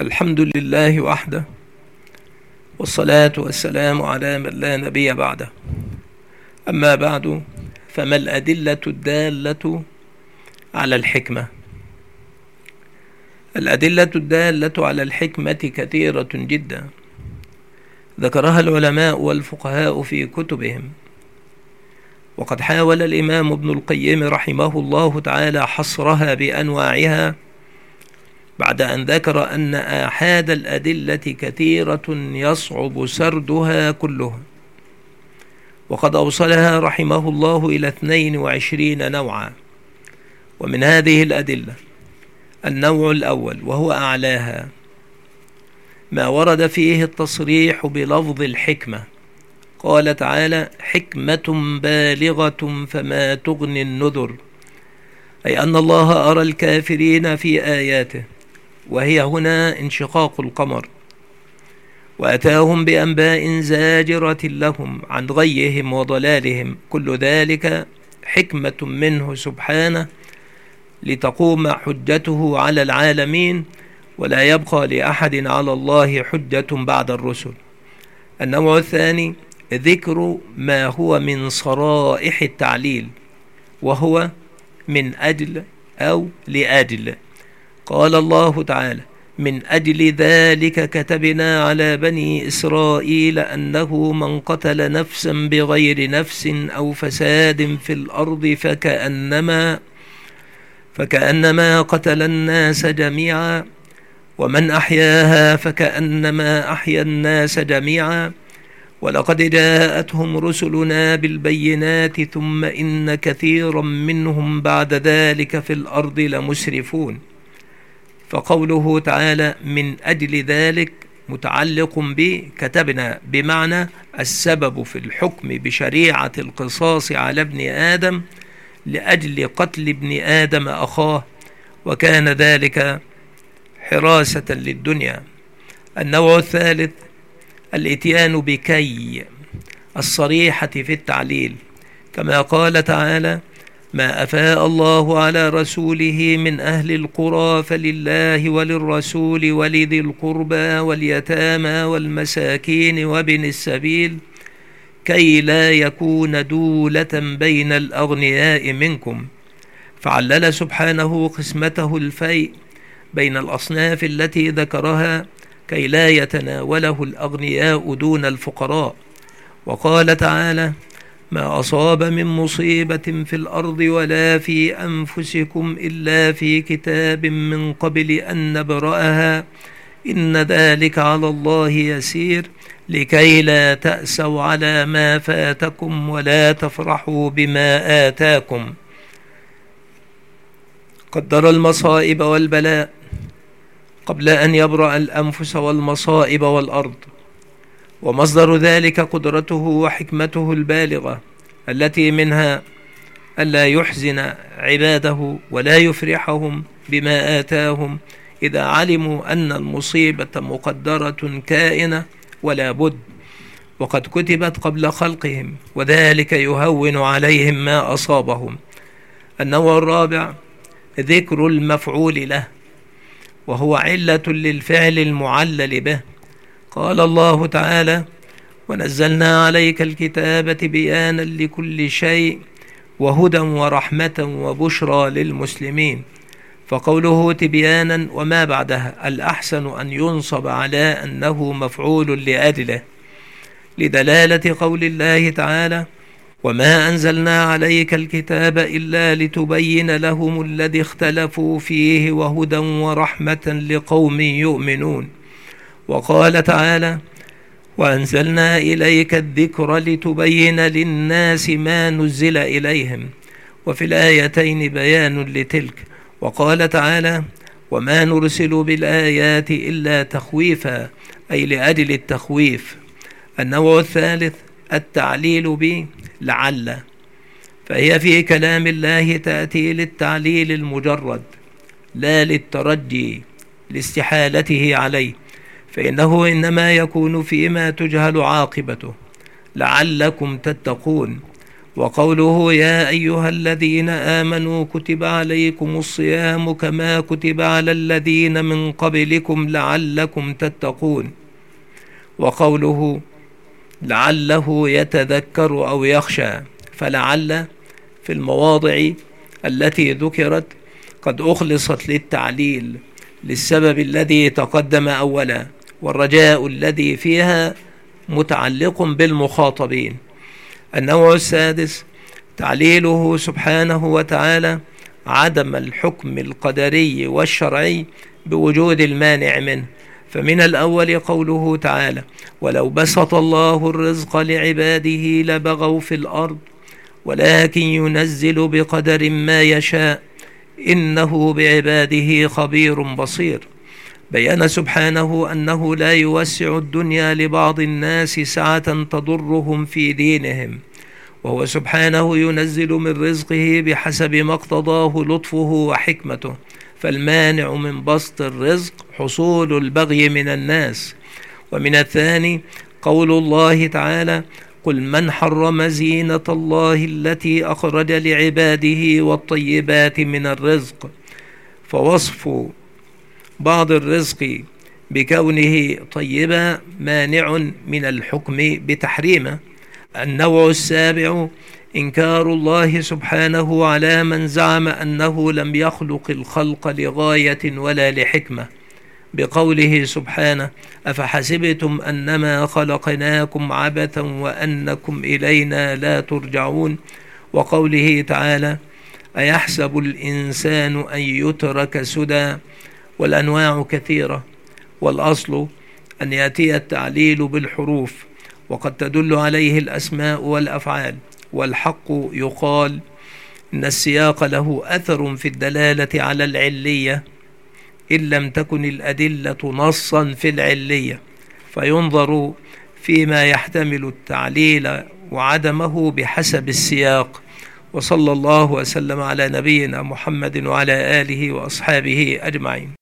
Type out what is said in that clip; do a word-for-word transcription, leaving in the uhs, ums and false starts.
الحمد لله وحده، والصلاة والسلام على من لا نبي بعده. أما بعد، فما الأدلة الدالة على الحكمة؟ الأدلة الدالة على الحكمة كثيرة جدا، ذكرها العلماء والفقهاء في كتبهم، وقد حاول الإمام ابن القيم رحمه الله تعالى حصرها بأنواعها بعد أن ذكر أن آحاد الأدلة كثيرة يصعب سردها كلها، وقد أوصلها رحمه الله إلى اثنين وعشرين نوعا. ومن هذه الأدلة النوع الأول، وهو أعلاها، ما ورد فيه التصريح بلفظ الحكمة. قال تعالى: حكمة بالغة فما تغني النذر، أي أن الله أرى الكافرين في آياته، وهي هنا انشقاق القمر، وأتاهم بأنباء زاجرة لهم عن غيهم وضلالهم، كل ذلك حكمة منه سبحانه لتقوم حجته على العالمين، ولا يبقى لأحد على الله حجة بعد الرسل. النوع الثاني ذكر ما هو من صرائح التعليل، وهو من أجل أو لأجل. قال الله تعالى: من أجل ذلك كتبنا على بني إسرائيل أنه من قتل نفسا بغير نفس أو فساد في الأرض فكأنما فكأنما قتل الناس جميعا، ومن أحياها فكأنما أحيا الناس جميعا، ولقد جاءتهم رسلنا بالبينات ثم إن كثيرا منهم بعد ذلك في الأرض لمسرفون. فقوله تعالى من أجل ذلك متعلق بكتبنا، بمعنى السبب في الحكم بشريعة القصاص على ابن آدم لأجل قتل ابن آدم أخاه، وكان ذلك حراسة للدنيا. النوع الثالث الإتيان بكي الصريحة في التعليل، كما قال تعالى: ما أفاء الله على رسوله من أهل القرى فلله وللرسول ولذي القربى واليتامى والمساكين وابن السبيل كي لا يكون دولة بين الأغنياء منكم. فعلل سبحانه قسمته الفيء بين الأصناف التي ذكرها كي لا يتناوله الأغنياء دون الفقراء. وقال تعالى: ما أصاب من مصيبة في الأرض ولا في أنفسكم إلا في كتاب من قبل أن نبرأها إن ذلك على الله يسير لكي لا تأسوا على ما فاتكم ولا تفرحوا بما آتاكم. قدر المصائب والبلاء قبل أن يبرأ الأنفس والمصائب والأرض، ومصدر ذلك قدرته وحكمته البالغة، التي منها ألا يحزن عباده ولا يفرحهم بما آتاهم إذا علموا أن المصيبة مقدرة كائنة ولا بد، وقد كتبت قبل خلقهم، وذلك يهون عليهم ما أصابهم. النوع الرابع ذكر المفعول له، وهو علة للفعل المعلل به. قال الله تعالى: ونزلنا عليك الكتاب بيانا لكل شيء وهدى ورحمة وبشرى للمسلمين. فقوله تبيانا وما بعدها الأحسن أن ينصب على أنه مفعول لأجله، لدلالة قول الله تعالى: وما أنزلنا عليك الكتاب إلا لتبين لهم الذي اختلفوا فيه وهدى ورحمة لقوم يؤمنون. وقال تعالى: وأنزلنا إليك الذكر لتبين للناس ما نزل إليهم، وفي الآيتين بيان لتلك. وقال تعالى: وما نرسل بالآيات إلا تخويفا، أي لأجل التخويف. النوع الثالث التعليل ب لعل، فهي في كلام الله تأتي للتعليل المجرد لا للترجي لاستحالته عليه، فإنه إنما يكون فيما تجهل عاقبته، لعلكم تتقون. وقوله يا أيها الذين آمنوا كتب عليكم الصيام كما كتب على الذين من قبلكم لعلكم تتقون. وقوله لعله يتذكر أو يخشى، فلعل في المواضع التي ذكرت قد أخلصت للتعليل للسبب الذي تقدم أولا، والرجاء الذي فيها متعلق بالمخاطبين. النوع السادس تعليله سبحانه وتعالى عدم الحكم القدري والشرعي بوجود المانع منه. فمن الأول قوله تعالى ولو بسط الله الرزق لعباده لبغوا في الأرض ولكن ينزل بقدر ما يشاء إنه بعباده خبير بصير. بيّن سبحانه أنه لا يوسع الدنيا لبعض الناس سعة تضرهم في دينهم، وهو سبحانه ينزل من رزقه بحسب ما اقتضاه لطفه وحكمته، فالمانع من بسط الرزق حصول البغي من الناس. ومن الثاني قول الله تعالى قل من حرم زينة الله التي أخرج لعباده والطيبات من الرزق، فوصف بعض الرزق بكونه طيبا مانع من الحكم بتحريمه. النوع السابع إنكار الله سبحانه على من زعم أنه لم يخلق الخلق لغاية ولا لحكمة، بقوله سبحانه أفحسبتم أنما خلقناكم عبثا وأنكم إلينا لا ترجعون. وقوله تعالى أيحسب الإنسان أن يترك سدى. والأنواع كثيرة، والأصل أن يأتي التعليل بالحروف، وقد تدل عليه الأسماء والأفعال، والحق يقال إن السياق له أثر في الدلالة على العلية إن لم تكن الأدلة نصا في العلية، فينظر فيما يحتمل التعليل وعدمه بحسب السياق. وصلى الله وسلم على نبينا محمد وعلى آله وأصحابه أجمعين.